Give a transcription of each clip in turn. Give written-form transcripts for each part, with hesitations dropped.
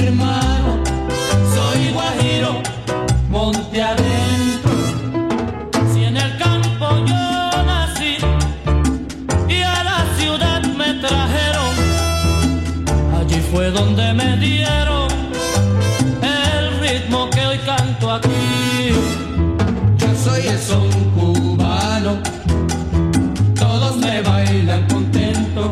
hermano, soy guajiro, monte adentro. Si en el campo yo nací y a la ciudad me trajeron, allí fue donde me dieron el ritmo que hoy canto aquí. Yo soy el son cubano, todos me bailan contento.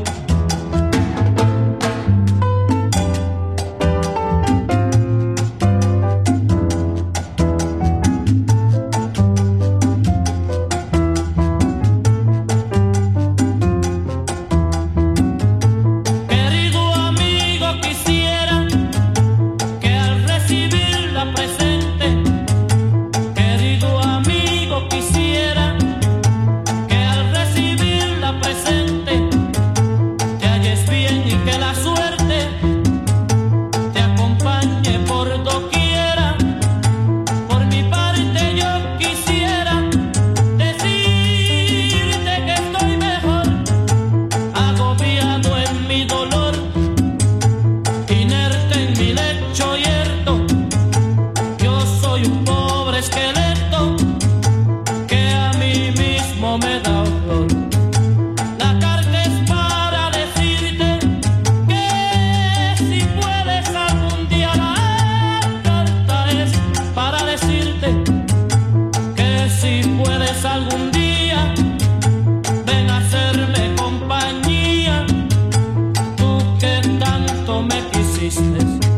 Algún día ven a hacerme compañía, tú que tanto me quisiste.